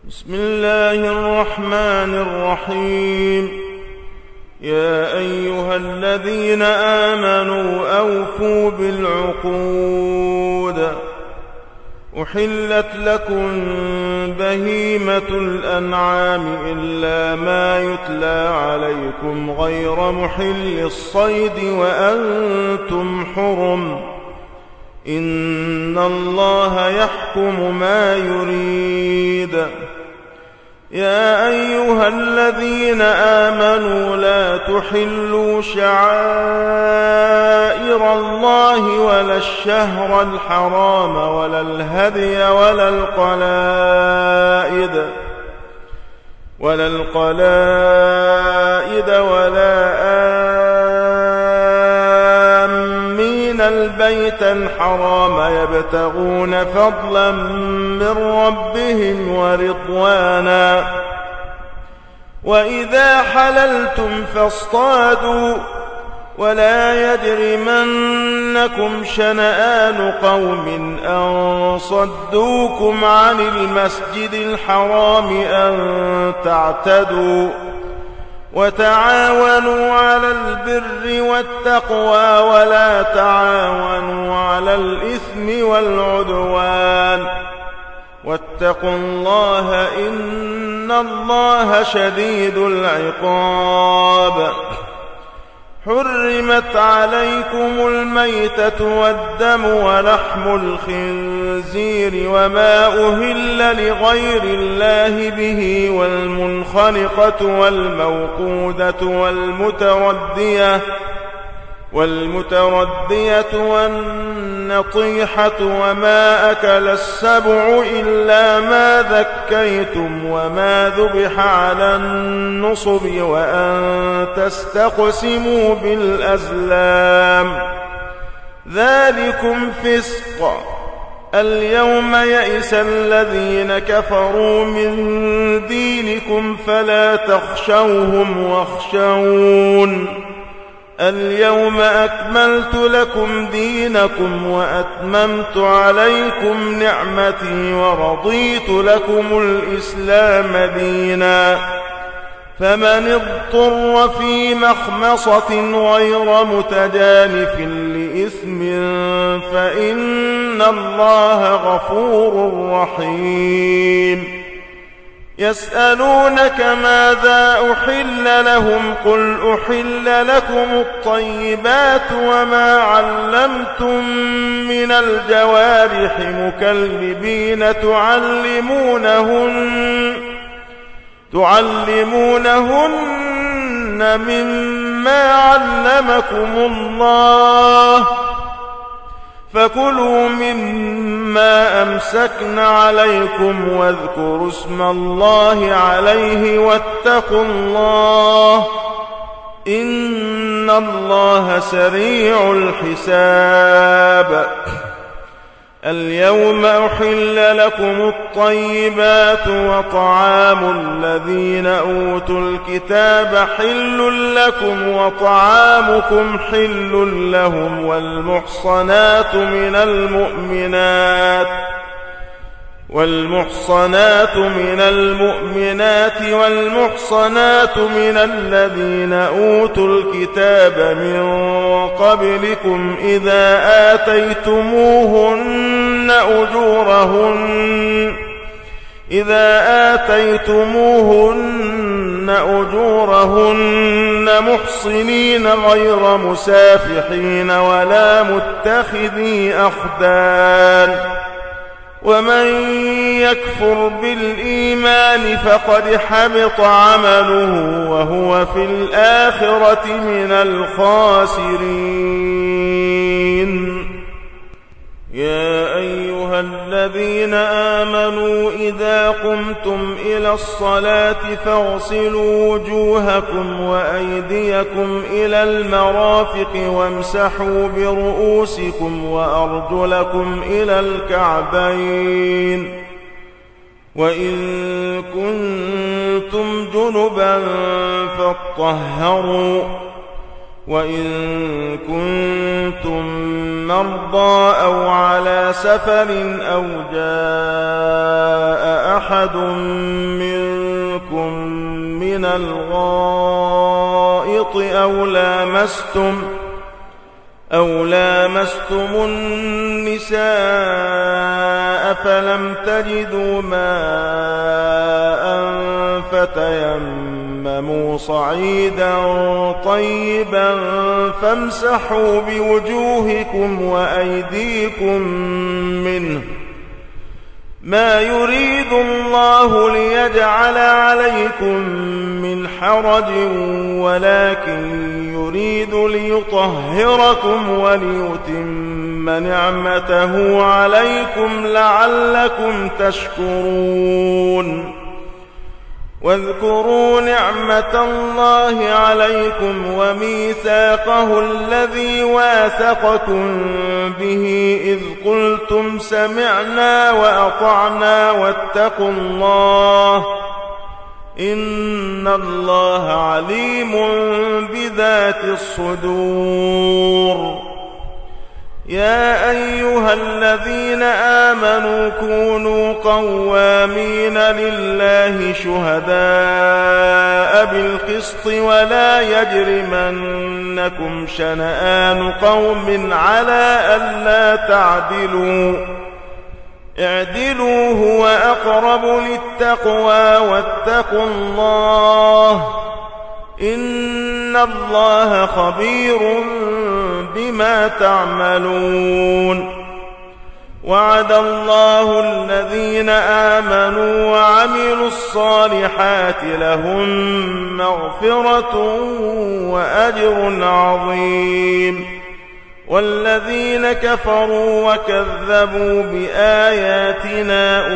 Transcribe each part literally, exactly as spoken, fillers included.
بسم الله الرحمن الرحيم. يا أيها الذين آمنوا أوفوا بالعقود. أحلت لكم بهيمة الأنعام إلا ما يتلى عليكم غير محل الصيد وأنتم حرم. إن الله يحكم ما يريد. يا أيها الذين آمنوا لا تحلوا شعائر الله ولا الشهر الحرام ولا الهدي ولا القلائد ولا القلائد ولا آمين البيت الحرام يبتغون فضلا من ربهم ورضوانا. وإذا حللتم فاصطادوا ولا يجرمنكم شنآن قوم أن صدوكم عن المسجد الحرام أن تعتدوا. وتعاونوا على البر والتقوى ولا تعاونوا على الإثم والعدوان. واتقوا الله إن الله شديد العقاب. حرمت عليكم الميتة والدم ولحم الخنزير وما أهل لغير الله به والمنخنقة والموقودة والمتردية والمتردية والنطيحة وما أكل السبع إلا ما ذكيتم وما ذبح على النصب وأن تستقسموا بالأزلام ذلكم فسق. اليوم يئس الذين كفروا من دينكم فلا تخشوهم واخشون. اليوم أكملت لكم دينكم وأتممت عليكم نعمتي ورضيت لكم الإسلام دينا. فمن اضطر في مخمصة غير متجانف لإثم فإن الله غفور رحيم. يسألونك ماذا أحل لهم قل أحل لكم الطيبات وما علمتم من الجوارح مكلبين تعلمونهن تعلمونهن مما علمكم الله فكلوا مما أمسكن عليكم واذكروا اسم الله عليه واتقوا الله إن الله سريع الحساب. اليوم أحل لكم الطيبات وطعام الذين أوتوا الكتاب حل لكم وطعامكم حل لهم والمحصنات من المؤمنات والمحصنات من المؤمنات والمحصنات من الذين أوتوا الكتاب من قبلكم إذا آتيتموهن أجورهن إذا آتيتموهن أجورهن محصنين غير مسافحين ولا متخذي أخدان. ومن يكفر بالإيمان فقد حبط عمله وهو في الآخرة من الخاسرين. يا أيها الذين آمنوا إذا قمتم إلى الصلاة فاغسلوا وجوهكم وأيديكم إلى المرافق وامسحوا برؤوسكم وأرجلكم إلى الكعبين. وإن كنتم جنبا فاطهروا وإن كنتم مرضى أو على سفر أو جاء أحد منكم من الغائط أو لامستم أو لامستم النساء فلم تجدوا ماء فتيمموا صعيدا طيبا فامسحوا بوجوهكم وأيديكم منه ما يريد الله ليجعل عليكم من حرج ولكن يريد ليطهركم وليتم نعمته عليكم لعلكم تشكرون واذكروا نعمة الله عليكم وميثاقه الذي واثقكم به إذ قلتم سمعنا وأطعنا واتقوا الله إن الله عليم بذات الصدور يا أيها الذين آمنوا كونوا قوامين لله شهداء بالقسط ولا يجرمنكم شنآن قوم على ألا تعدلوا اعدلوا هو أقرب للتقوى واتقوا الله إن الله خبير بما تعملون وعد الله الذين آمنوا وعملوا الصالحات لهم مغفرة وأجر عظيم والذين كفروا وكذبوا بآياتنا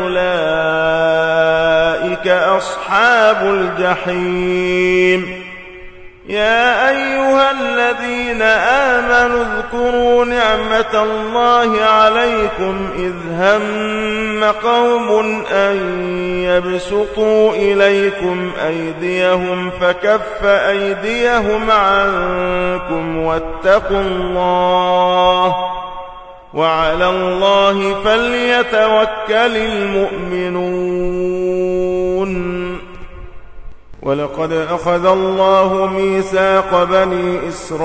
أولئك أصحاب الجحيم يا أيها الذين آمنوا اذكروا نعمة الله عليكم إذ هم قوم أن يبسطوا إليكم أيديهم فكف أيديهم عنكم واتقوا الله وعلى الله فليتوكل المؤمنون ولقد أخذ الله ميثاق بني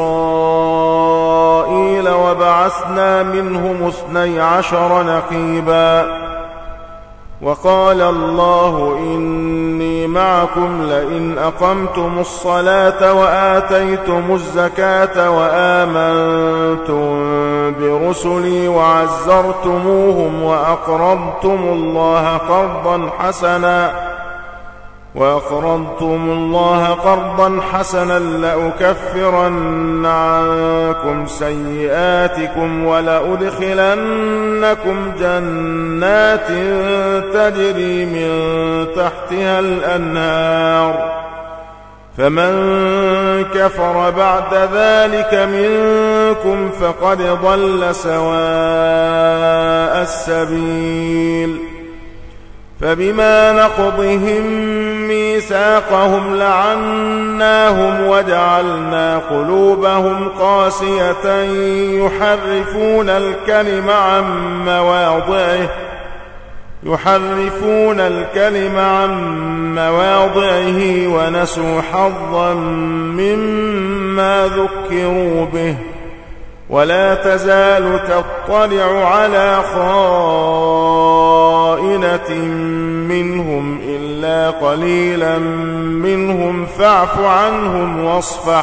إسرائيل وبعثنا منهم اثني عشر نقيبا وقال الله إني معكم لئن أقمتم الصلاة وآتيتم الزكاة وآمنتم برسلي وعزرتموهم وأقرضتم الله قرضا حسنا وأقرضتم الله قرضا حسنا لأكفرن عنكم سيئاتكم ولأدخلنكم جنات تجري من تحتها الأنهار فمن كفر بعد ذلك منكم فقد ضل سواء السبيل فبما نقضهم ميثاقهم لعناهم وجعلنا قلوبهم قاسية يحرفون الكلم عن مواضعه يحرفون الكلم عن مواضعه ونسوا حظا مما ذكروا به ولا تزال تطلع على خائنة منهم إلا قليلا منهم فاعف عنهم واصفح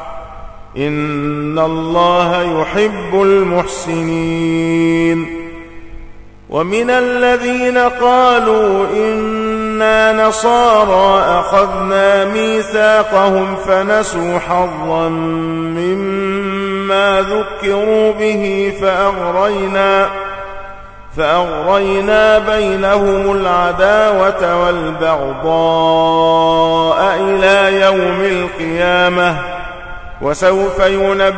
إن الله يحب المحسنين ومن الذين قالوا إنا نصارى أخذنا ميثاقهم فنسوا حظا مما ذكروا به فأغرينا فأغرينا بينهم العداوة والبغضاء إلى يوم القيامة وسوف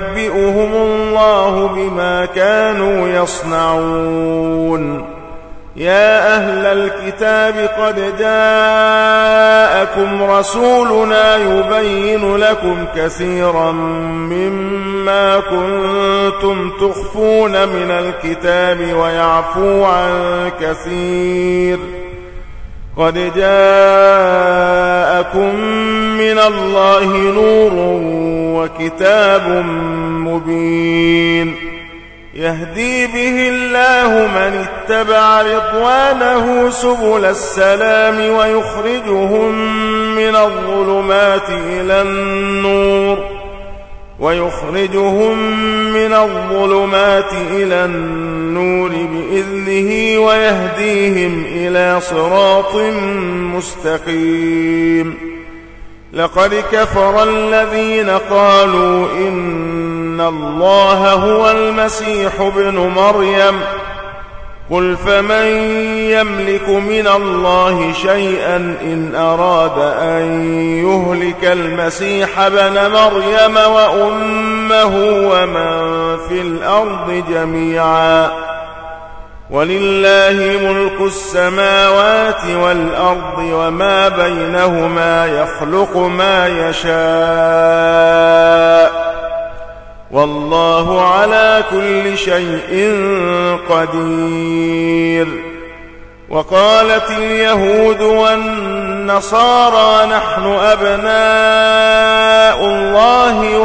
ينبئهم الله بما كانوا يصنعون يا أهل الكتاب قد جاءكم رسولنا يبين لكم كثيرا مما كنتم تخفون من الكتاب ويعفو عن كثير قد جاءكم من الله نور وكتاب مبين يهدي به الله من اتبع رضوانه سبل السلام ويخرجهم من الظلمات إلى النور ويخرجهم من الظلمات إلى النور بإذنه ويهديهم إلى صراط مستقيم لقد كفر الذين قالوا إن الله هو المسيح ابن مريم قل فمن يملك من الله شيئا إن أراد أن يهلك المسيح ابن مريم وأمه ومن في الأرض جميعا ولله ملك السماوات والأرض وما بينهما يخلق ما يشاء والله على كل شيء قدير وقالت اليهود والنصارى نحن أبناء الله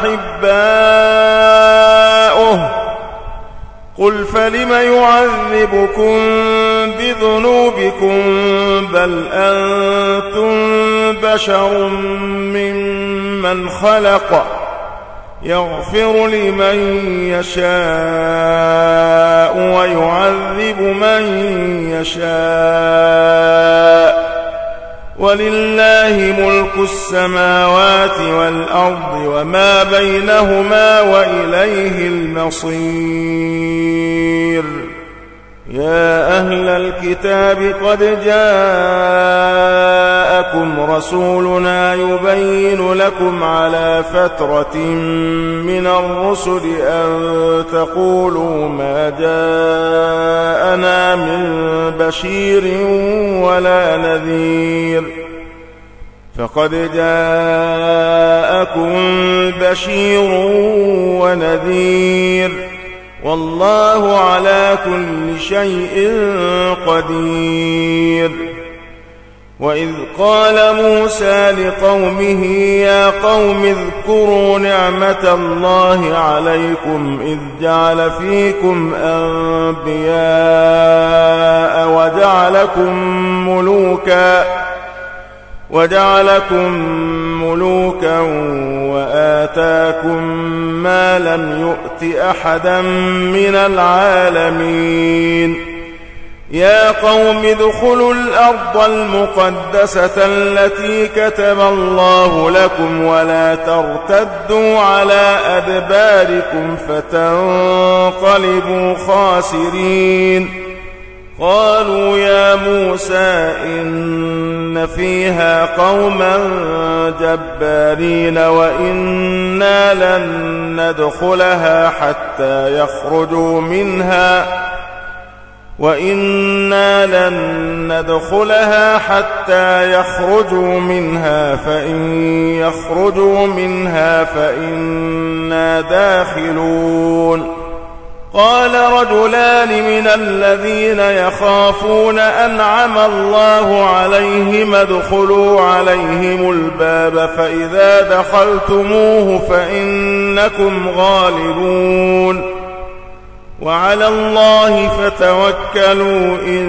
وأحباؤه قل فلم يعذبكم بذنوبكم بل أنتم بشر ممن خلق يغفر لمن يشاء ويعذب من يشاء ولله ملك السماوات والأرض وما بينهما وإليه المصير يا أهل الكتاب قد جاءكم رسولنا يبين لكم على فترة من الرسل أن تقولوا ما جاءنا من بشير ولا نذير فقد جاءكم بشير ونذير والله على كل شيء قدير وإذ قال موسى لقومه يا قوم اذكروا نعمة الله عليكم إذ جعل فيكم أنبياء وجعلكم ملوكا وجعلكم ملوكا وآتاكم ما لم يؤت أحدا من العالمين يا قوم ادخلوا الأرض المقدسة التي كتب الله لكم ولا ترتدوا على أدباركم فتنقلبوا خاسرين قالوا يا موسى إن فيها قوما جبارين وإنا لن ندخلها حتى يخرجوا منها وإنا لن ندخلها حتى يخرجوا منها فإن يخرجوا منها فإنا داخلون قال رجلان من الذين يخافون أنعم الله عليهم ادخلوا عليهم الباب فإذا دخلتموه فإنكم غالبون وعلى الله فتوكلوا إن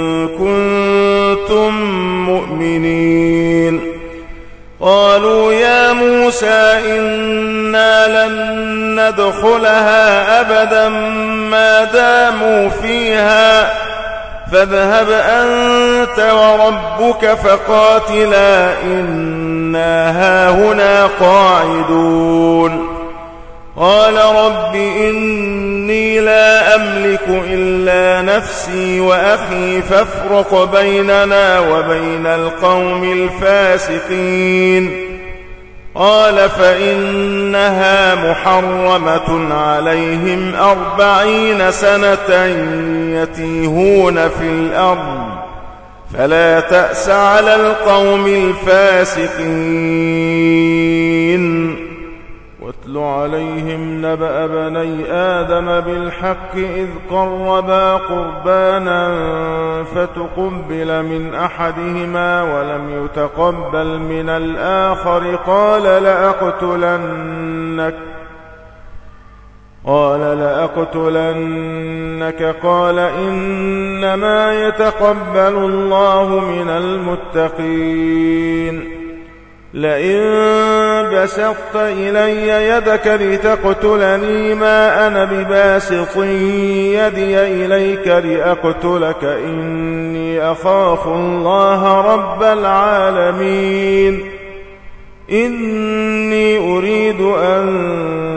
كنتم مؤمنين قالوا يا موسى إنا لن ندخلها أبدا ما داموا فيها فاذهب أنت وربك فقاتلا إنا هاهنا قاعدون قال رب إني لا أملك إلا نفسي وأخي فافرق بيننا وبين القوم الفاسقين قال فإنها محرمة عليهم أربعين سنة يتيهون في الأرض فلا تأس على القوم الفاسقين. واتل عليهم نبأ بني آدم بالحق إذ قربا قربانا فتقبل من أحدهما ولم يتقبل من الآخر قال لأقتلنك قال لأقتلنك قال إنما يتقبل الله من المتقين. لئن بسطت إلي يدك لتقتلني ما أنا بباسط يدي إليك لأقتلك إني أخاف الله رب العالمين. إني أريد أن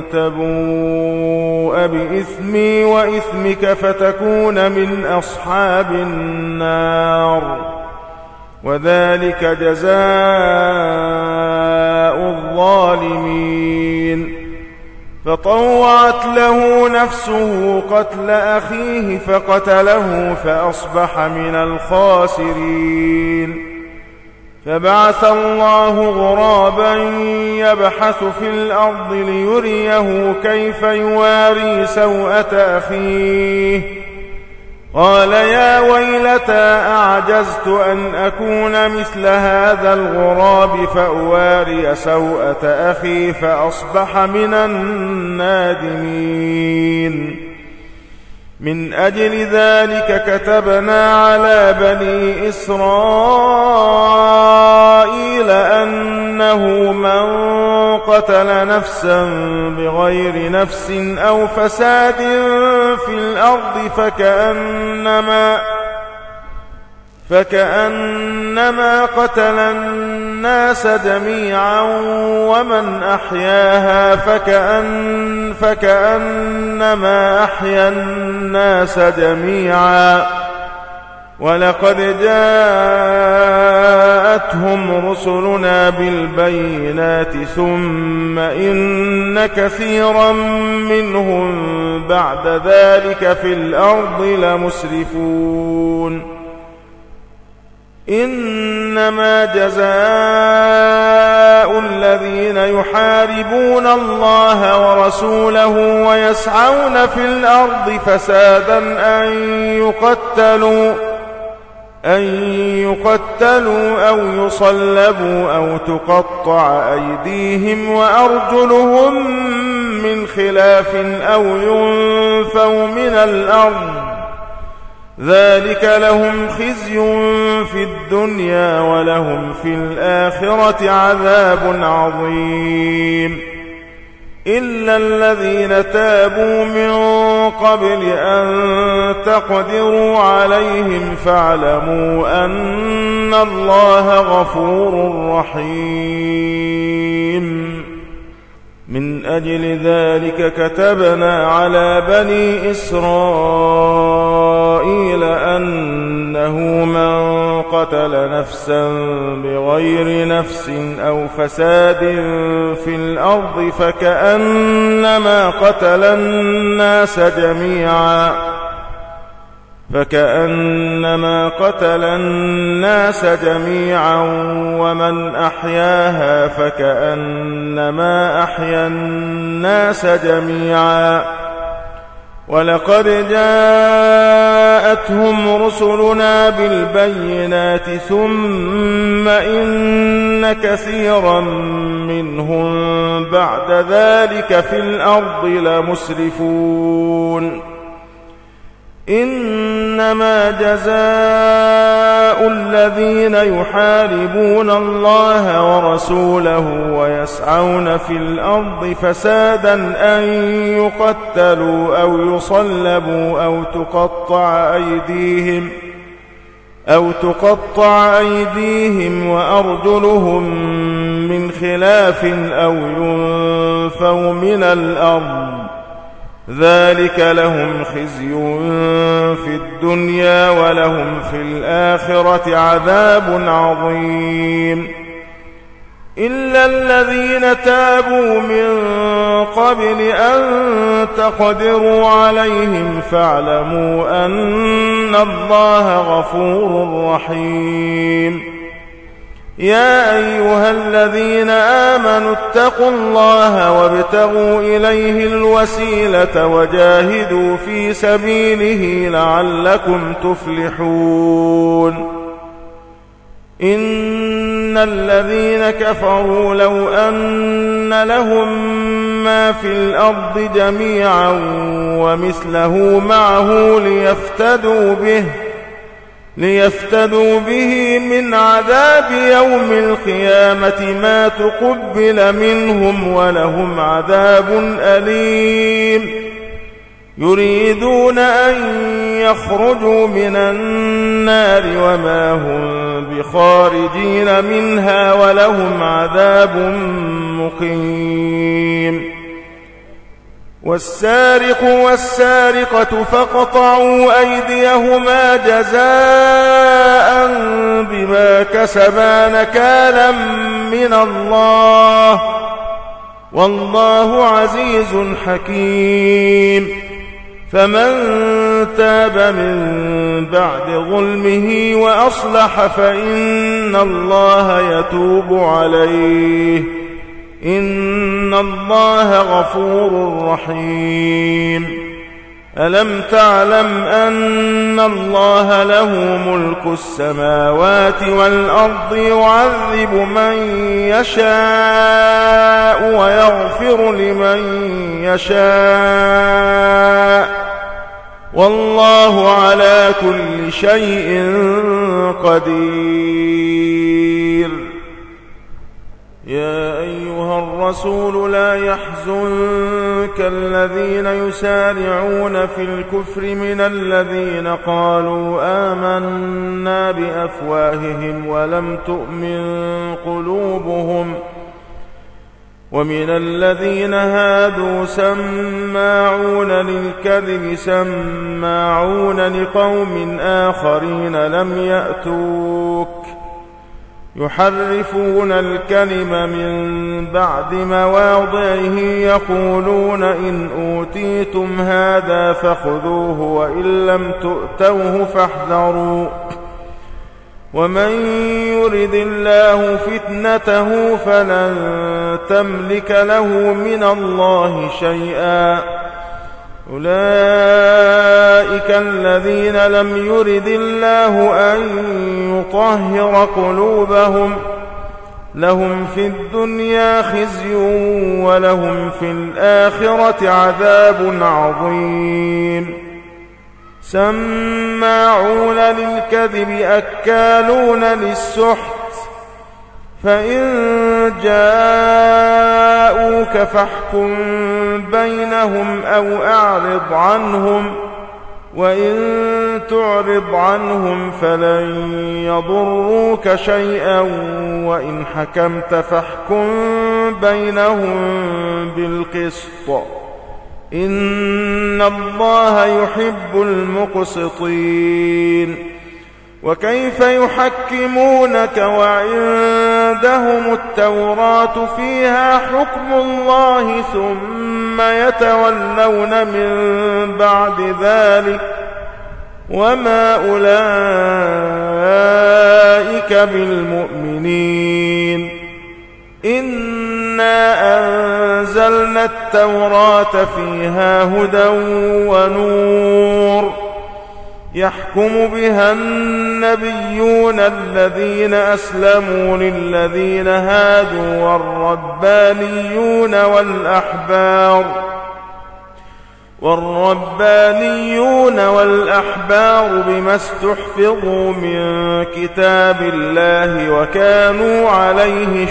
تبوء بإثمي وإثمك فتكون من أصحاب النار وذلك جزاء الظالمين. فطوعت له نفسه قتل أخيه فقتله فأصبح من الخاسرين. فبعث الله غرابا يبحث في الأرض ليريه كيف يواري سوءة أخيه قال يا ويلتى أعجزت أن أكون مثل هذا الغراب فأواري سوءة أخي فأصبح من النادمين. من أجل ذلك كتبنا على بني إسرائيل أنه من قتل نفسا بغير نفس أو فساد في الأرض فكأنما فكأنما قتل الناس جميعا ومن أحياها فكأن فكأنما أحيا الناس جميعا. ولقد جاءتهم رسلنا بالبينات ثم إن كثيرا منهم بعد ذلك في الأرض لمسرفون. إنما جزاء الذين يحاربون الله ورسوله ويسعون في الأرض فسادا أن يقتلوا أن يقتلوا أو يصلبوا أو تقطع أيديهم وأرجلهم من خلاف أو ينفوا من الأرض ذلك لهم خزي في الدنيا ولهم في الآخرة عذاب عظيم. إلا الذين تابوا من قبل أن تقدروا عليهم فاعلموا أن الله غفور رحيم. من أجل ذلك كتبنا على بني إسرائيل أنه من قتل نفسا بغير نفس أو فساد في الأرض فكأنما قتل الناس جميعا فكأنما قتل الناس جميعا ومن أحياها فكأنما أحيا الناس جميعا. ولقد جاءتهم رسلنا بالبينات ثم إن كثيرا منهم بعد ذلك في الأرض لمسرفون. إنما جزاء الذين يحاربون الله ورسوله ويسعون في الأرض فسادا أن يقتلوا أو يصلبوا أو تقطع أيديهم أو تقطع أيديهم وأرجلهم من خلاف أو ينفوا من الأرض ذلك لهم خزي في الدنيا ولهم في الآخرة عذاب عظيم. إلا الذين تابوا من قبل أن تقدروا عليهم فاعلموا أن الله غفور رحيم. يا أيها الذين آمنوا اتقوا الله وابتغوا إليه الوسيلة وجاهدوا في سبيله لعلكم تفلحون. إن الذين كفروا لو أن لهم ما في الأرض جميعا ومثله معه ليفتدوا به ليفتدوا به من عذاب يوم القيامة ما تقبل منهم ولهم عذاب أليم. يريدون أن يخرجوا من النار وما هم بخارجين منها ولهم عذاب مقيم. والسارق والسارقة فاقطعوا أيديهما جزاء بما كسبا نكالا من الله والله عزيز حكيم. فمن تاب من بعد ظلمه وأصلح فإن الله يتوب عليه إن الله غفور رحيم. ألم تعلم أن الله له ملك السماوات والأرض يعذب من يشاء ويغفر لمن يشاء والله على كل شيء قدير. يا أيها الرسول لا يحزنك الذين يسارعون في الكفر من الذين قالوا آمنا بأفواههم ولم تؤمن قلوبهم ومن الذين هادوا سماعون للكذب سماعون لقوم آخرين لم يأتوك يحرفون الكلم من بعد مواضعه يقولون إن أوتيتم هذا فخذوه وإن لم تؤتوه فاحذروا ومن يرد الله فتنته فلن تملك له من الله شيئا. أولئك الذين لم يرد الله أن يطهر قلوبهم لهم في الدنيا خزي ولهم في الآخرة عذاب عظيم. سماعون للكذب أكالون للسحت فإن جاءوك فاحكم بينهم أو أعرض عنهم وإن تعرض عنهم فلن يضروك شيئا وإن حكمت فاحكم بينهم بالقسط إن الله يحب المقسطين. وكيف يحكمونك وعندهم التوراة فيها حكم الله ثم يتولون من بعد ذلك وما أولئك بالمؤمنين. إنا أنزلنا التوراة فيها هدى ونور يحكم بها النبيون الذين أسلموا للذين هادوا والربانيون والأحبار والربانيون والأحبار بما استحفظوا من كتاب الله وكانوا عليه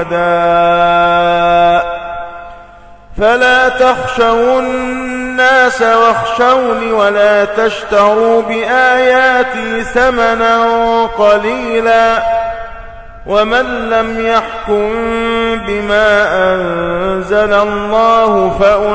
شهداء. فلا تخشوا الناس واخشوني ولا تشتروا بآياتي ثمنا قليلا ومن لم يحكم بما أنزل الله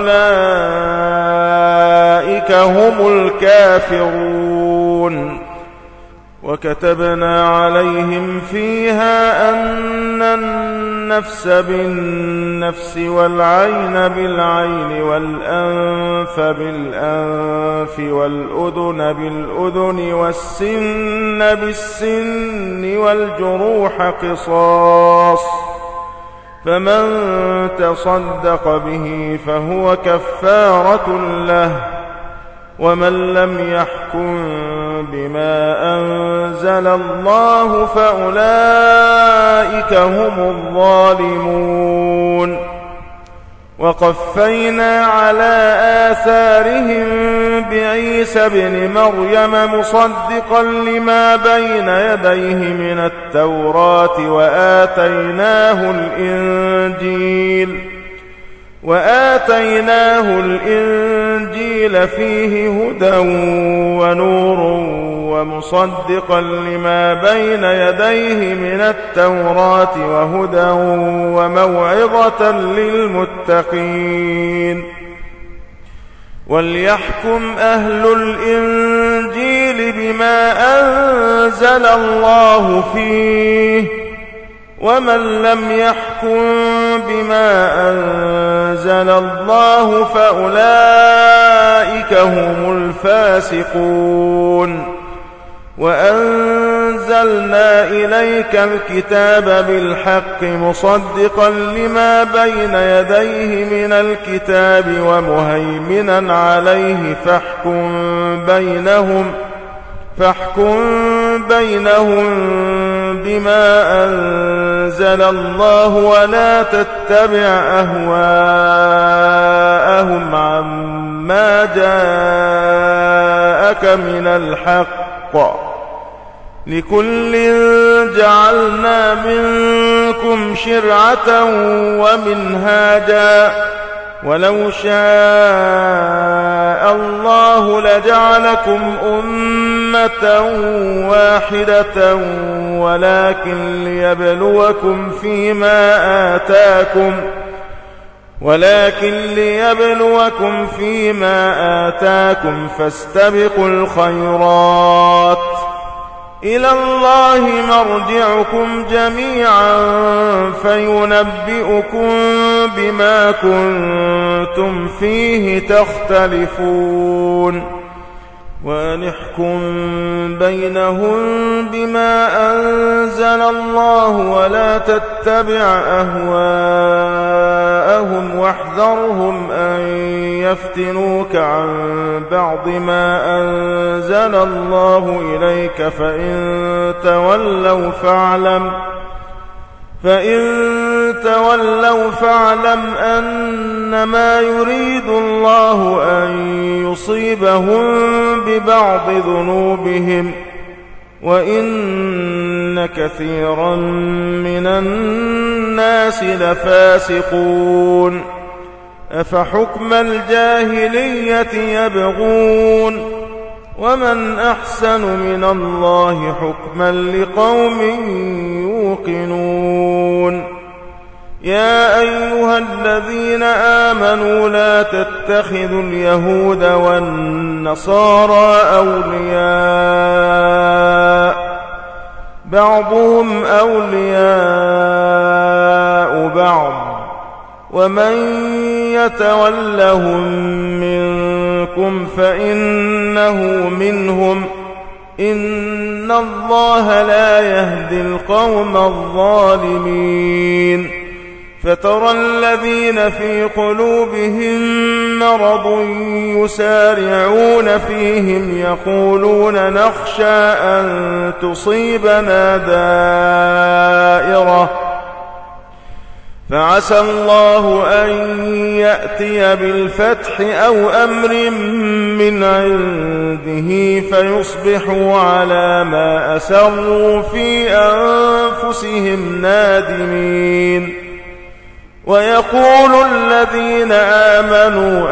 فأولئك هم الكافرون. وكتبنا عليهم فيها أن النفس بالنفس والعين بالعين والأنف بالأنف والأذن بالأذن والسن بالسن والجروح قصاص، فمن تصدق به فهو كفارة له، ومن لم يحكم بما أنزل الله فأولئك هم الظالمون. وقفينا على آثارهم بعيسى ابن مريم مصدقا لما بين يديه من التوراة وآتيناه الإنجيل وآتيناه الإنجيل فيه هدى ونور ومصدقا لما بين يديه من التوراة وهدى وموعظة للمتقين. وليحكم أهل الإنجيل بما أنزل الله فيه، ومن لم يحكم بما أنزل الله فأولئك هم الفاسقون. وأنزلنا إليك الكتاب بالحق مصدقا لما بين يديه من الكتاب ومهيمنا عليه، فاحكم بينهم فاحكم بينهم بما أنزل الله، ولا تتبع أهواءهم عما جاءك من الحق، لكل جعلنا منكم شرعة ومنهاجا، ولو شاء الله لجعلكم أمة واحدة ولكن ليبلوكم فيما آتاكم ولكن ليبلوكم فيما آتاكم فاستبقوا الخيرات، إلى الله مرجعكم جميعا فينبئكم بما كنتم فيه تختلفون. ونحكم بينهم بما أنزل الله، ولا تتبع أهواءهم واحذرهم أن يفتنوك عن بعض ما أنزل الله إليك، فإن تولوا فاعلم فإن تولوا فاعلم أنما يريد الله أن يصيبهم ببعض ذنوبهم، وإن كثيرا من الناس لفاسقون. أفحكم الجاهلية يبغون، ومن أحسن من الله حكما لقوم يوقنون. يا أيها الذين آمنوا لا تتخذوا اليهود والنصارى أولياء، بعضهم أولياء بعض، ومن يتولهم منكم فإنه منهم، إن الله لا يهدي القوم الظالمين. فترى الذين في قلوبهم مرض يسارعون فيهم يقولون نخشى أن تصيبنا دائرة، فعسى الله أن يأتي بالفتح أو أمر من عنده فيصبحوا على ما أسروا في أنفسهم نادمين. ويقول الذين آمنوا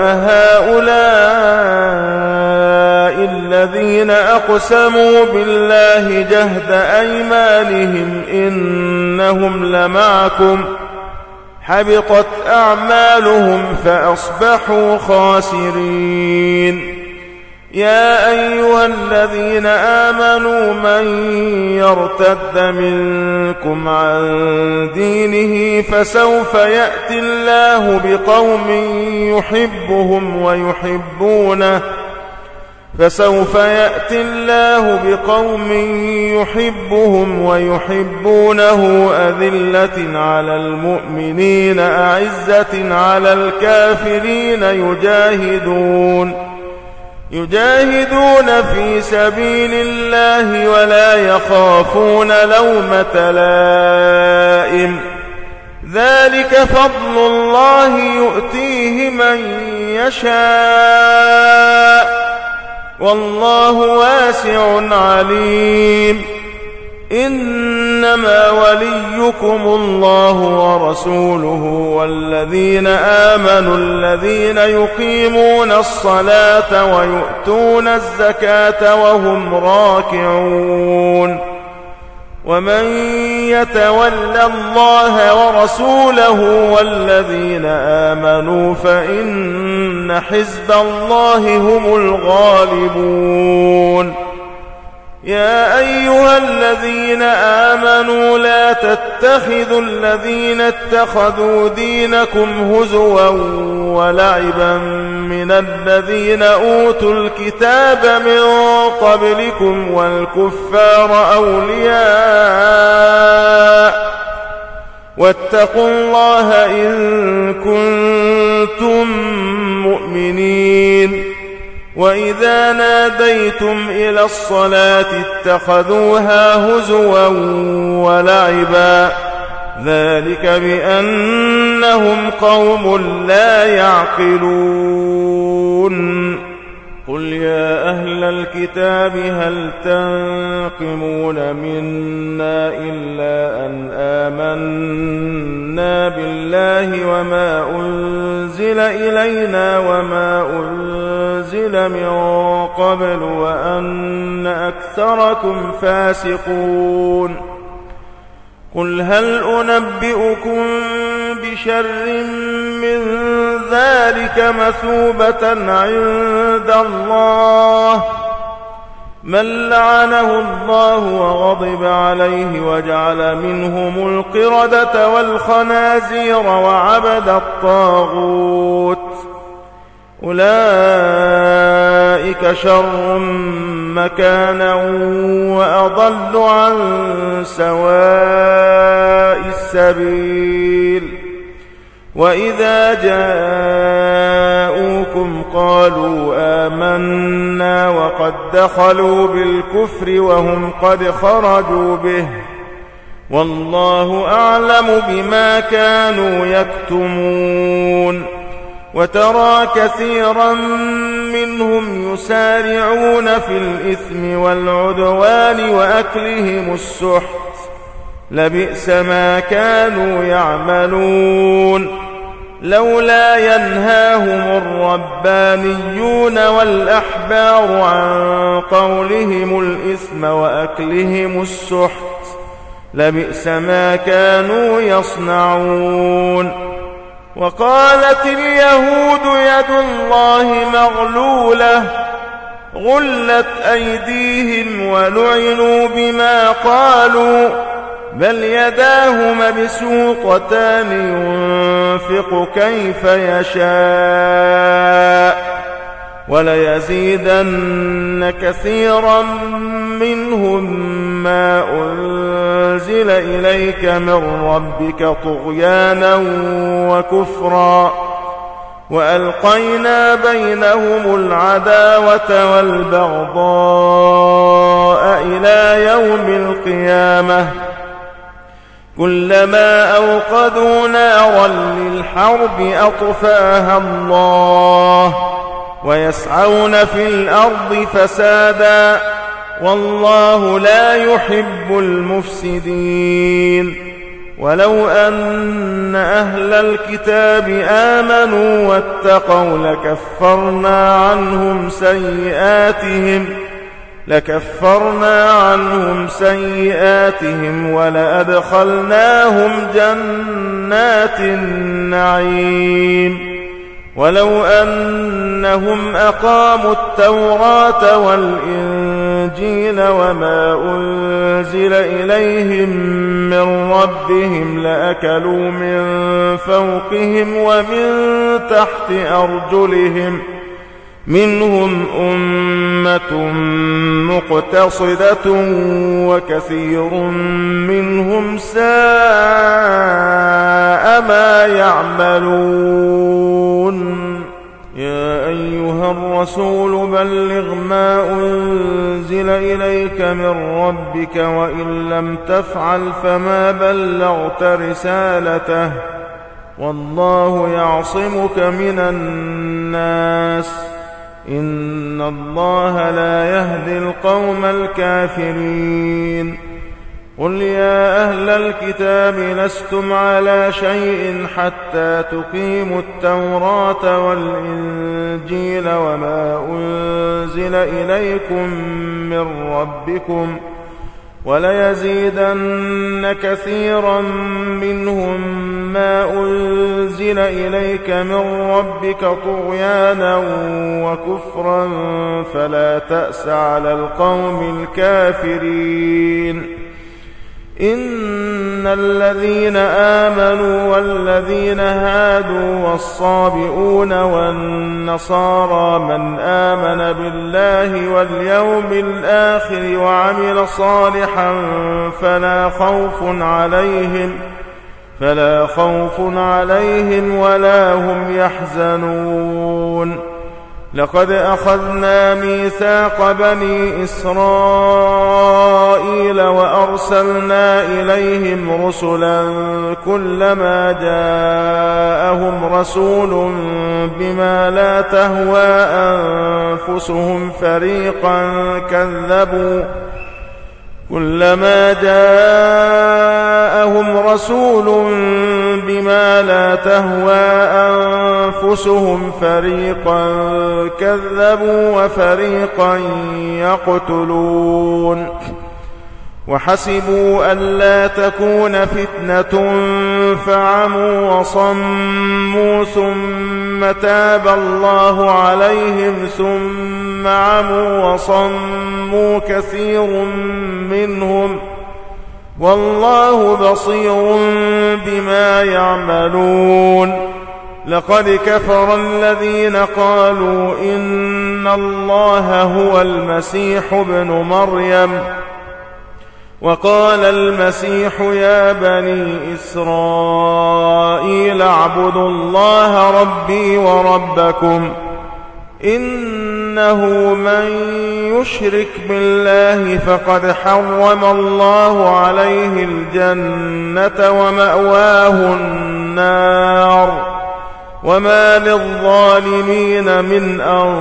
أهؤلاء الذين أقسموا بالله جهد أيمانهم إنهم لمعكم، حبطت أعمالهم فأصبحوا خاسرين. يا أيها الذين آمنوا من يرتد منكم عن دينه فسوف يأتي الله بقوم يحبهم ويحبونه فسوف يأتي الله بقوم يحبهم ويحبونه أذلة على المؤمنين أعزة على الكافرين يجاهدون يجاهدون في سبيل الله ولا يخافون لومة لائم ذلك فضل الله يؤتيه من يشاء والله واسع عليم إنما وليكم الله ورسوله والذين آمنوا الذين يقيمون الصلاة ويؤتون الزكاة وهم راكعون ومن يتول الله ورسوله والذين آمنوا فإن حزب الله هم الغالبون يا أيها الذين آمنوا لا تتخذوا الذين اتخذوا دينكم هزوا ولعبا من الذين أوتوا الكتاب من قبلكم والكفار أولياء واتقوا الله إن كنتم مؤمنين وإذا ناديتم إلى الصلاة اتخذوها هزوا ولعبا ذلك بأنهم قوم لا يعقلون قل يا أهل الكتاب هل تنقمون منا إلا أن آمنا بالله وما أنزل إلينا وما أنزل من قبل وأن أكثركم فاسقون قل هل أنبئكم بشر من ذلك مثوبة عند الله من لعنه الله وغضب عليه وجعل منهم القردة والخنازير وعبد الطاغوت أولئك شر مكانا وأضل عن سواء السبيل وإذا جاءوكم قالوا آمنا وقد دخلوا بالكفر وهم قد خرجوا به والله أعلم بما كانوا يكتمون وترى كثيرا منهم يسارعون في الإثم والعدوان وأكلهم السحت لبئس ما كانوا يعملون لولا ينهاهم الربانيون والأحبار عن قولهم الإثم وأكلهم السحت لبئس ما كانوا يصنعون وقالت اليهود يد الله مغلولة غلت أيديهم ولعنوا بما قالوا بل يداه مبسوطتان ينفق كيف يشاء وليزيدن كثيرا منهم ما أنزل إليك من ربك طغيانا وكفرا وألقينا بينهم العداوة والبغضاء إلى يوم القيامة كلما أوقدوا نارا للحرب أطفاها الله ويسعون في الأرض فسادا والله لا يحب المفسدين ولو أن أهل الكتاب آمنوا واتقوا لكفرنا عنهم سيئاتهم لكفرنا عنهم سيئاتهم ولأدخلناهم جنات النعيم ولو أنهم أقاموا التوراة والإنجيل وما أنزل إليهم من ربهم لأكلوا من فوقهم ومن تحت أرجلهم منهم أمة مقتصدة وكثير منهم ساء ما يعملون. يا أيها الرسول بلغ ما أنزل إليك من ربك وإن لم تفعل فما بلغت رسالته والله يعصمك من الناس إن الله لا يهدي القوم الكافرين. قل يا أهل الكتاب لستم على شيء حتى تقيموا التوراة والإنجيل وما أنزل إليكم من ربكم وليزيدن كثيرا منهم ما أنزل إليك من ربك طغيانا وكفرا فلا تأس على القوم الكافرين. إن الذين آمنوا والذين هادوا والصابئون والنصارى من آمن بالله واليوم الآخر وعمل صالحا فلا خوف عليهم فلا خوف عليهم ولا هم يحزنون. لقد أخذنا ميثاق بني إسرائيل وأرسلنا إليهم رسلا كلما جاءهم رسول بما لا تهوى أنفسهم فريقا كذبوا كلما جاءهم رسول بما لا تهوى أنفسهم فريقا كذبوا وفريقا يقتلون. وحسبوا ألا تكون فتنة فعموا وصموا ثم تاب الله عليهم ثم عموا وصموا كثير منهم والله بصير بما يعملون. لقد كفر الذين قالوا إن الله هو المسيح ابن مريم وقال المسيح يا بني إسرائيل اعبدوا الله ربي وربكم إنه من يشرك بالله فقد حرم الله عليه الجنة ومأواه النار وما للظالمين من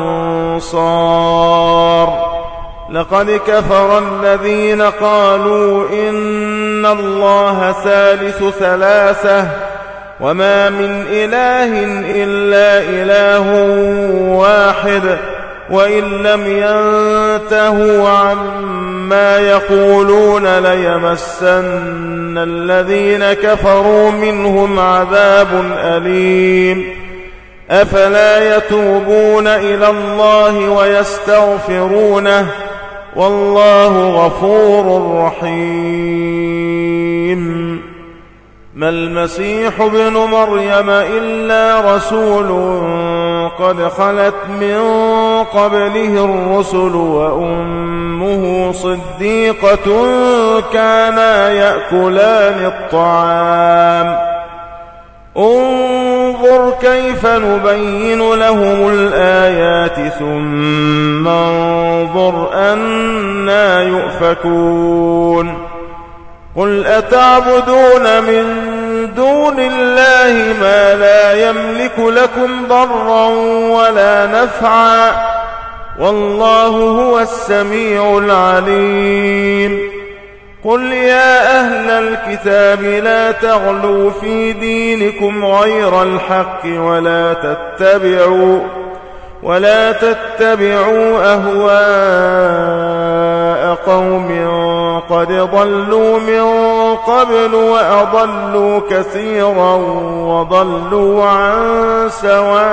أنصار. لقد كفر الذين قالوا إن الله ثالث ثلاثة وما من إله إلا إله واحد وإن لم ينتهوا عما يقولون ليمسن الذين كفروا منهم عذاب أليم. أفلا يتوبون إلى الله ويستغفرونه والله غفور رحيم. ما المسيح ابن مريم إلا رسول قد خلت من قبله الرسل وأمه صديقة كانا يأكلان الطعام انظر كيف نبين لهم الآيات ثم انظر أنى يؤفكون. قل أتعبدون من دون الله ما لا يملك لكم ضرا ولا نفعا والله هو السميع العليم. قل يا أهل الكتاب لا تغلوا في دينكم غير الحق ولا تتبعوا ولا تتبعوا أهواء قوم قد ضلوا من قبل وأضلوا كثيرا وضلوا عن سواء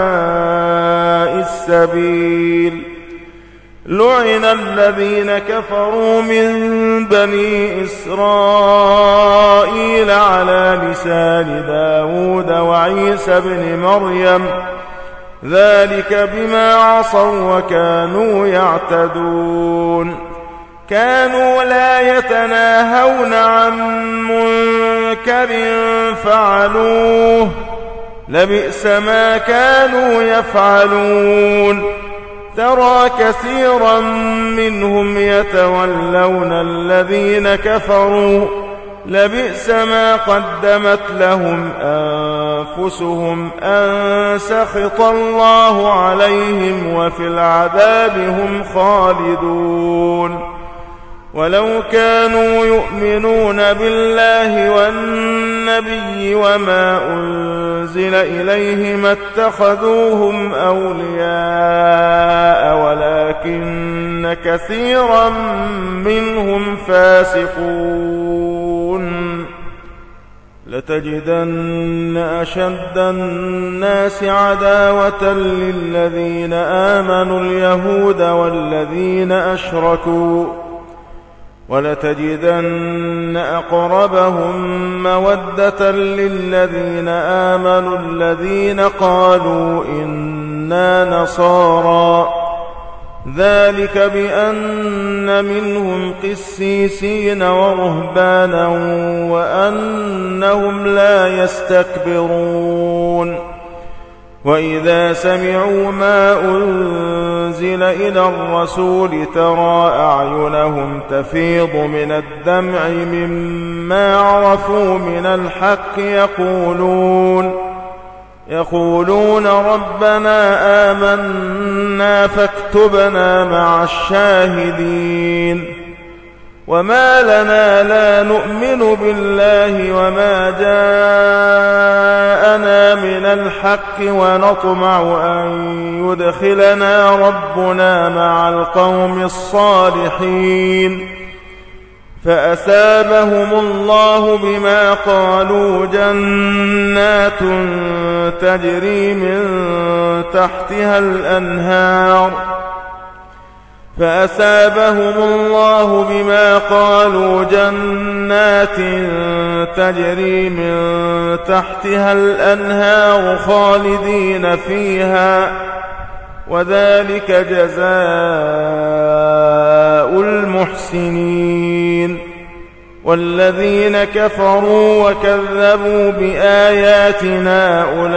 السبيل. لعن الذين كفروا من بني إسرائيل على لسان داود وعيسى بن مريم ذلك بما عصوا وكانوا يعتدون. كانوا لا يتناهون عن منكر فعلوه لبئس ما كانوا يفعلون. ترى كثيرا منهم يتولون الذين كفروا لبئس ما قدمت لهم أنفسهم أن سخط الله عليهم وفي العذاب هم خالدون. ولو كانوا يؤمنون بالله والنبي وما أنزل إليه ما اتخذوهم أولياء ولكن كثيرا منهم فاسقون. لتجدن أشد الناس عداوة للذين آمنوا اليهود والذين أشركوا ولتجدن أقربهم مودة للذين آمنوا الذين قالوا إنا نصارى ذلك بأن منهم قسيسين ورهبانا وأنهم لا يستكبرون. وإذا سمعوا ما أنزل إلى الرسول ترى أعينهم تفيض من الدمع مما عرفوا من الحق يقولون يقولون ربنا آمنا فاكتبنا مع الشاهدين. وما لنا لا نؤمن بالله وما جاءنا من الحق ونطمع أن يدخلنا ربنا مع القوم الصالحين. فأثابهم الله بما قالوا جنات تجري من تحتها الأنهار فأثابهم الله بما قالوا جنات تجري من تحتها الأنهار خالدين فيها وذلك جزاء المحسنين. والذين كفروا وكذبوا بآياتنا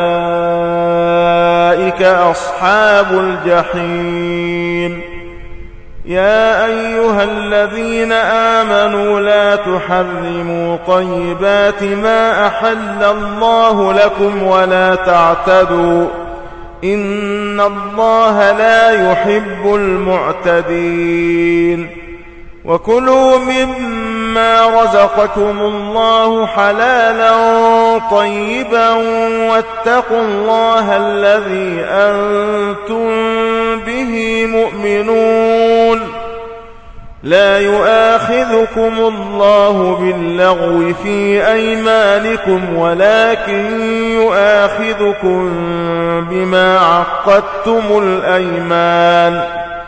أولئك أصحاب الجحيم. يا أيها الذين آمنوا لا تحرموا طيبات ما أحل الله لكم ولا تعتدوا إن الله لا يحب المعتدين. وكلوا مما رزقكم الله حلالا طيبا واتقوا الله الذي أنتم به مؤمنون. لا يؤاخذكم الله باللغو في أيمانكم ولكن يؤاخذكم بما عقدتم الأيمان.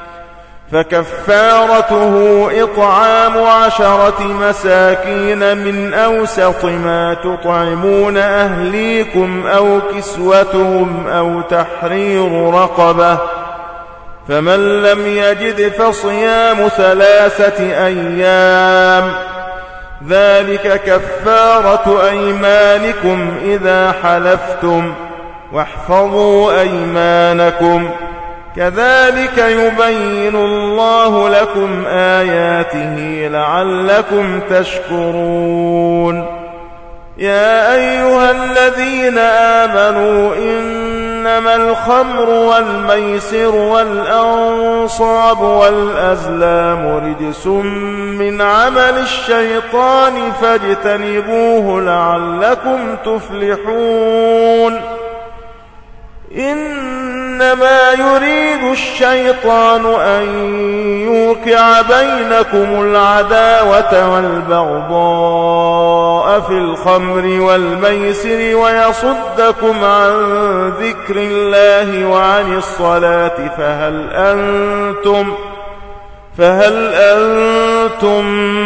فكفارته إطعام عشرة مساكين من أوسط ما تطعمون أهليكم أو كسوتهم أو تحرير رقبة فمن لم يجد فصيام ثلاثة أيام ذلك كفارة أيمانكم إذا حلفتم واحفظوا أيمانكم كذلك يبين الله لكم آياته لعلكم تشكرون. يا أيها الذين آمنوا إنما الخمر والميسر والأنصاب والأزلام رجس من عمل الشيطان فاجتنبوه لعلكم تفلحون. إن إنما يريد الشيطان أن يوقع بينكم العداوة والبغضاء في الخمر والميسر ويصدكم عن ذكر الله وعن الصلاة فهل أنتم فهل أنتم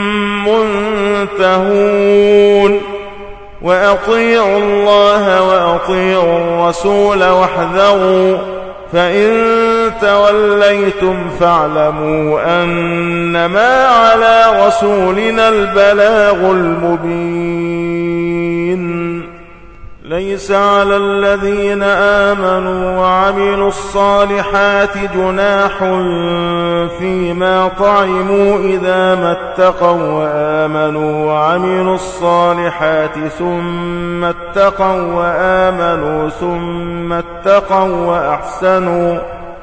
منتهون وأطيعوا الله وأطيعوا الرسول واحذروا فإن توليتم فاعلموا أنما على رسولنا البلاغ المبين. ليس على الذين آمنوا وعملوا الصالحات جناح فيما طعموا إذا ما اتقوا وآمنوا وعملوا الصالحات ثم اتقوا وآمنوا ثم اتقوا وأحسنوا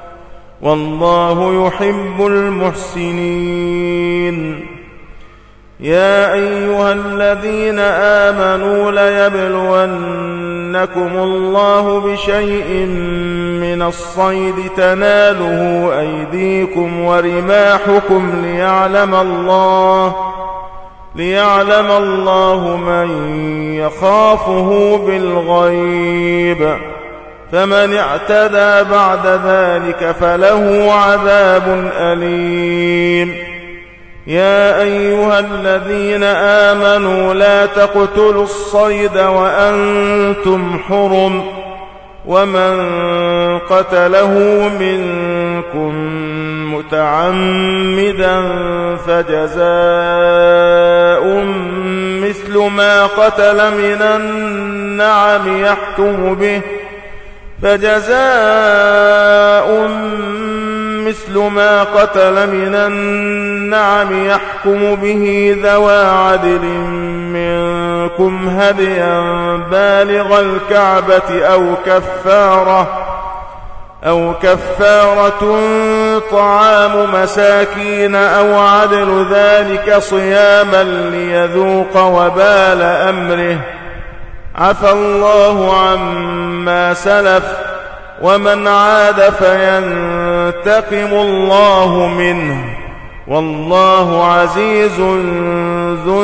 والله يحب المحسنين. يا أيها الذين آمنوا ليبلونكم الله بشيء من الصيد تناله أيديكم ورماحكم ليعلم الله ليعلم الله من يخافه بالغيب فمن اعتدى بعد ذلك فله عذاب أليم. يا أيها الذين آمنوا لا تقتلوا الصيد وأنتم حرم ومن قتله منكم متعمدا فجزاء مثل ما قتل من النعم يحكم به فجزاء مثل ما قتل من النعم يحكم به ذوى عدل منكم هديا بالغ الكعبة أو كفارة أو كفارة طعام مساكين أو عدل ذلك صياما ليذوق وبال أمره عفى الله عما سلف ومن عاد فينتقم الله منه والله عزيز ذو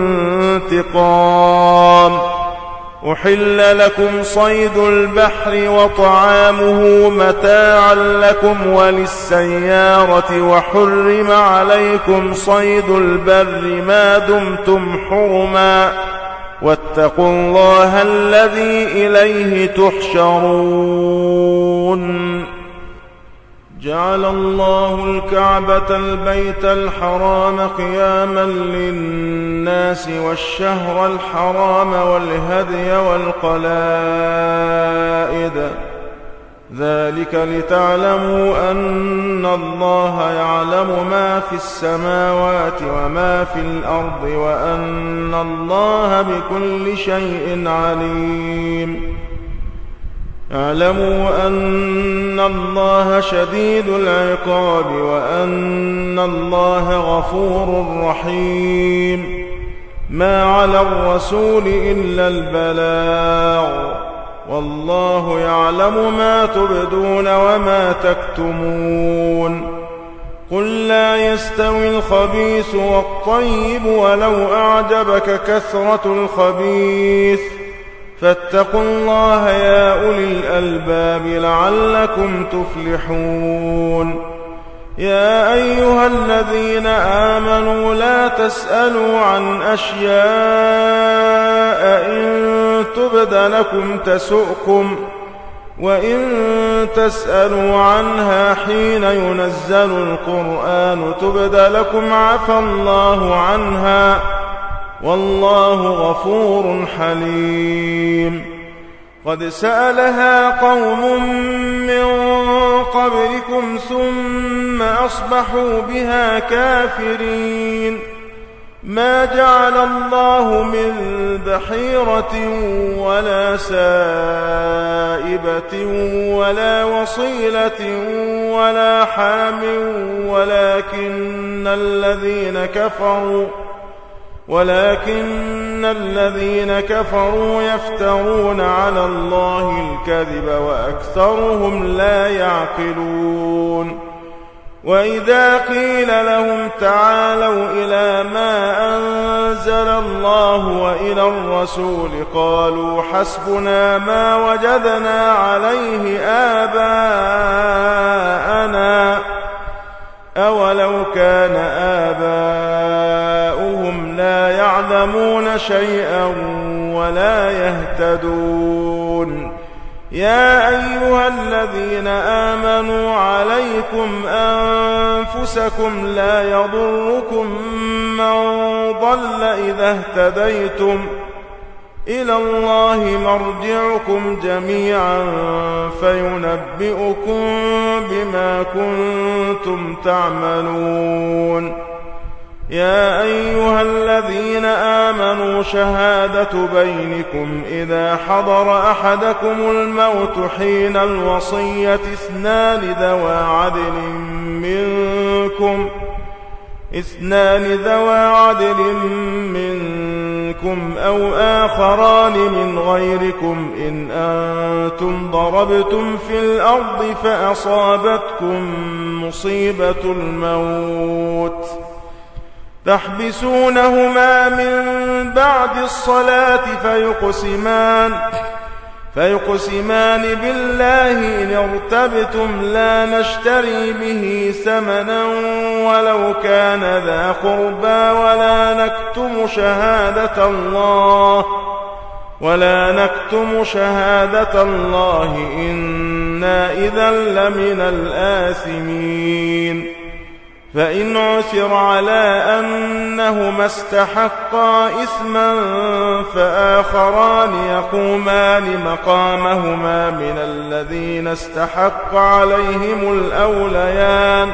انتقام. أحل لكم صيد البحر وطعامه متاعا لكم وللسيارة وحرم عليكم صيد البر ما دمتم حرما واتقوا الله الذي إليه تحشرون. جعل الله الكعبة البيت الحرام قياما للناس والشهر الحرام والهدي والقلائد ذلك لتعلموا أن الله يعلم ما في السماوات وما في الأرض وأن الله بكل شيء عليم. اعلموا أن الله شديد العقاب وأن الله غفور رحيم. ما على الرسول إلا البلاغ والله يعلم ما تبدون وما تكتمون. قل لا يستوي الخبيث والطيب ولو أعجبك كثرة الخبيث فاتقوا الله يا أولي الألباب لعلكم تفلحون. يا أيها الذين آمنوا لا تسألوا عن أشياء إن تبد لكم تسؤكم وإن تسألوا عنها حين ينزل القرآن تبد لكم عفى الله عنها والله غفور حليم. قد سألها قوم من قبلكم ثم أصبحوا بها كافرين. ما جعل الله من بحيرة ولا سائبة ولا وصيلة ولا حام ولكن الذين كفروا ولكن الذين كفروا يفترون على الله الكذب وأكثرهم لا يعقلون وإذا قيل لهم تعالوا إلى ما أنزل الله وإلى الرسول قالوا حسبنا ما وجدنا عليه آباءنا أولو كان آباؤهم لا يعلمون شيئا ولا يهتدون يا أيها الذين آمنوا عليكم أنفسكم لا يضركم من ضل إذا اهتديتم إلى الله مرجعكم جميعا فينبئكم بما كنتم تعملون يا أيها الذين آمنوا شهادة بينكم إذا حضر أحدكم الموت حين الوصية اثنان ذوى عدل منكم اثنان ذوى عدل منكم أو آخران من غيركم إن أنتم ضربتم في الأرض فأصابتكم مصيبة الموت تحبسونهما من بعد الصلاة فيقسمان فيقسمان بالله إن ارتبتم لا نشتري به ثمنا ولو كان ذا قربى ولا نكتم شهادة الله ولا نكتم شهادة الله إنا إذا لمن الآثمين فإن عثر على أنهما استحقا إثما فآخران يقومان مقامهما من الذين استحق عليهم الأوليان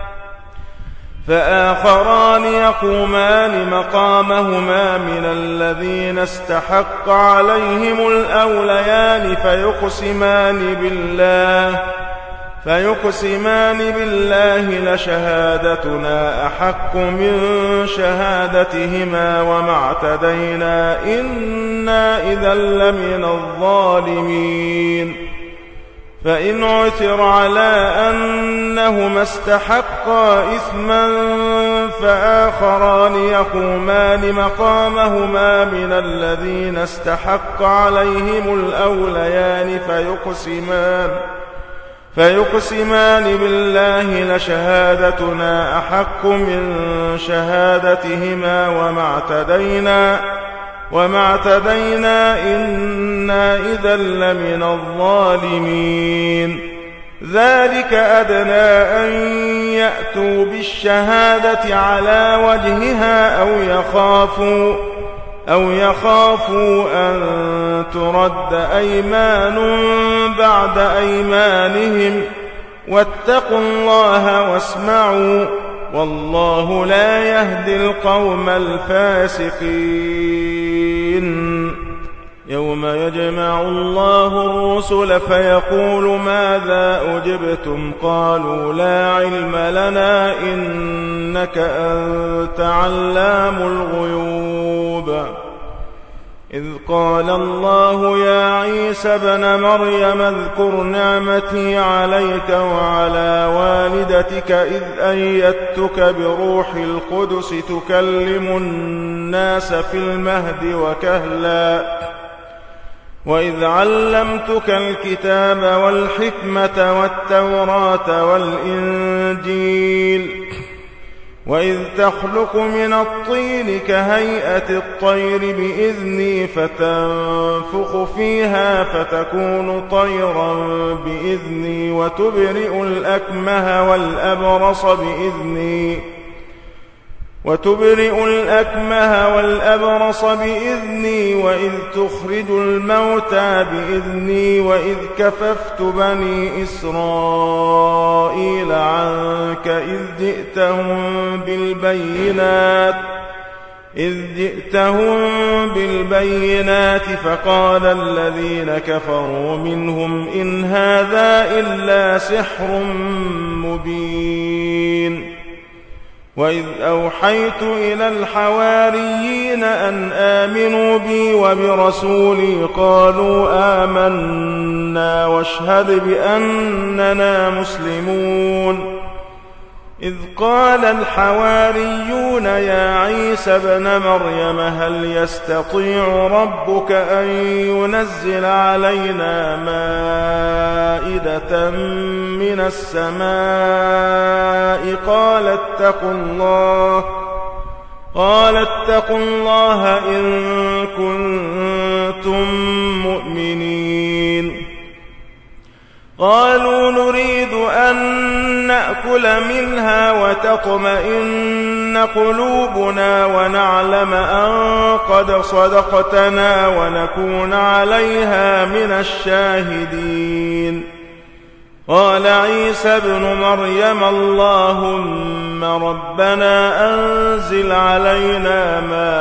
فآخران يقومان مقامهما من الذين استحق عليهم الأوليان فيقسمان بالله فيقسمان بالله لشهادتنا أحق من شهادتهما وما اعتدينا إنا إذا لمن الظالمين فإن عثر على أنهما استحقا إثما فآخران يقومان مقامهما من الذين استحق عليهم الأوليان فيقسمان فيقسمان بالله لشهادتنا أحق من شهادتهما وما اعتدينا وما اعتدينا إنا إذا لمن الظالمين ذلك أدنى أن يأتوا بالشهادة على وجهها أو يخافوا أو يخافوا أن ترد أيمان بعد أيمانهم واتقوا الله واسمعوا والله لا يهدي القوم الفاسقين يوم يجمع الله الرسل فيقول ماذا أجبتم قالوا لا علم لنا إنك أنت علام الغيوب إذ قال الله يا عيسى ابن مريم اذكر نعمتي عليك وعلى والدتك إذ أيدتك بروح القدس تكلم الناس في المهد وكهلا وإذ علمتك الكتاب والحكمة والتوراة والإنجيل وإذ تخلق من الطين كهيئة الطير بإذني فتنفخ فيها فتكون طيرا بإذني وتبرئ الأكمه والأبرص بإذني وتبرئ الأكمه والأبرص بإذني وإذ تخرج الموتى بإذني وإذ كففت بني إسرائيل عنك إذ جئتهم بالبينات إذ جئتهم بالبينات فقال الذين كفروا منهم إن هذا إلا سحر مبين وإذ أوحيت إلى الحواريين أن آمنوا بي وبرسولي قالوا آمنا واشهد بأننا مسلمون إذ قال الحواريون يا عيسى ابن مريم هل يستطيع ربك أن ينزل علينا مائدة من السماء قال اتقوا الله قال اتقوا الله إن كنتم مؤمنين قالوا نريد أن نأكل منها وتطمئن قلوبنا ونعلم أن قد صدقتنا ونكون عليها من الشاهدين قال عيسى ابن مريم اللهم ربنا أنزل علينا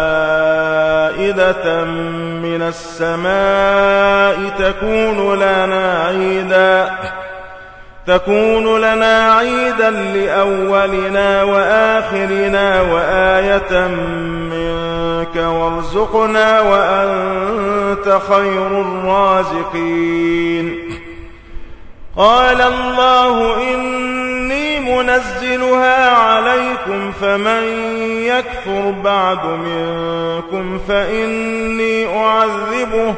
مائدة من السماء تكون لنا عيدا تكون لنا عيدا لأولنا وآخرنا وآية منك وارزقنا وأنت خير الرازقين قال الله إني منزلها عليكم فمن يكفر بعد منكم فإني أعذبه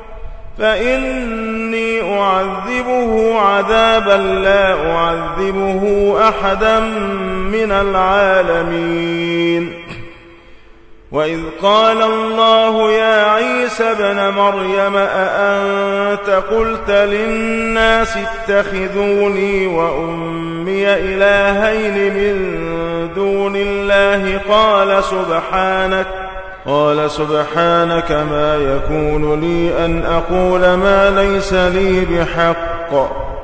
فإني أعذبه عذابا لا أعذبه أحدا من العالمين وإذ قال الله يا عيسى ابن مريم أأنت قلت للناس اتخذوني وأمي إلهين من دون الله قال سبحانك قال سبحانك ما يكون لي أن أقول ما ليس لي بحق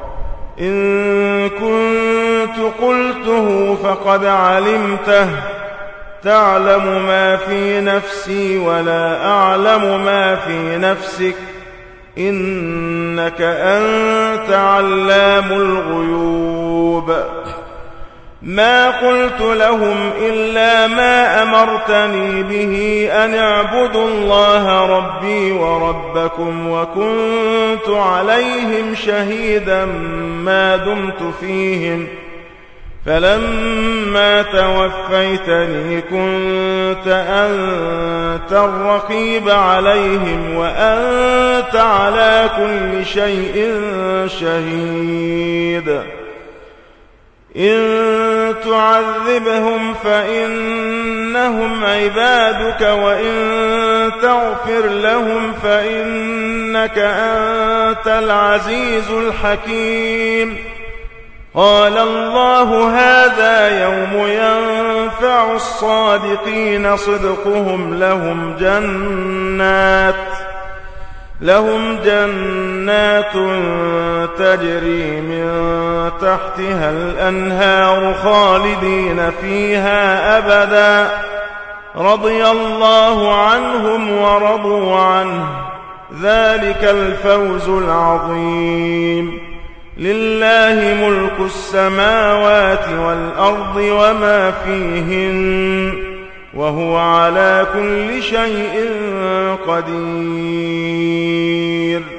إن كنت قلته فقد علمته تعلم ما في نفسي ولا أعلم ما في نفسك إنك أنت علام الغيوب ما قلت لهم إلا ما أمرتني به أن اعبدوا الله ربي وربكم وكنت عليهم شهيدا ما دمت فيهم فلما توفيتني كنت أنت الرقيب عليهم وأنت على كل شيء شهيد إن تعذبهم فإنهم عبادك وإن تغفر لهم فإنك أنت العزيز الحكيم قال الله هذا يوم ينفع الصادقين صدقهم لهم جنات لهم جنات تجري من تحتها الأنهار خالدين فيها أبدا رضي الله عنهم ورضوا عنه ذلك الفوز العظيم لله ملك السماوات والأرض وما فيهن وهو على كل شيء قدير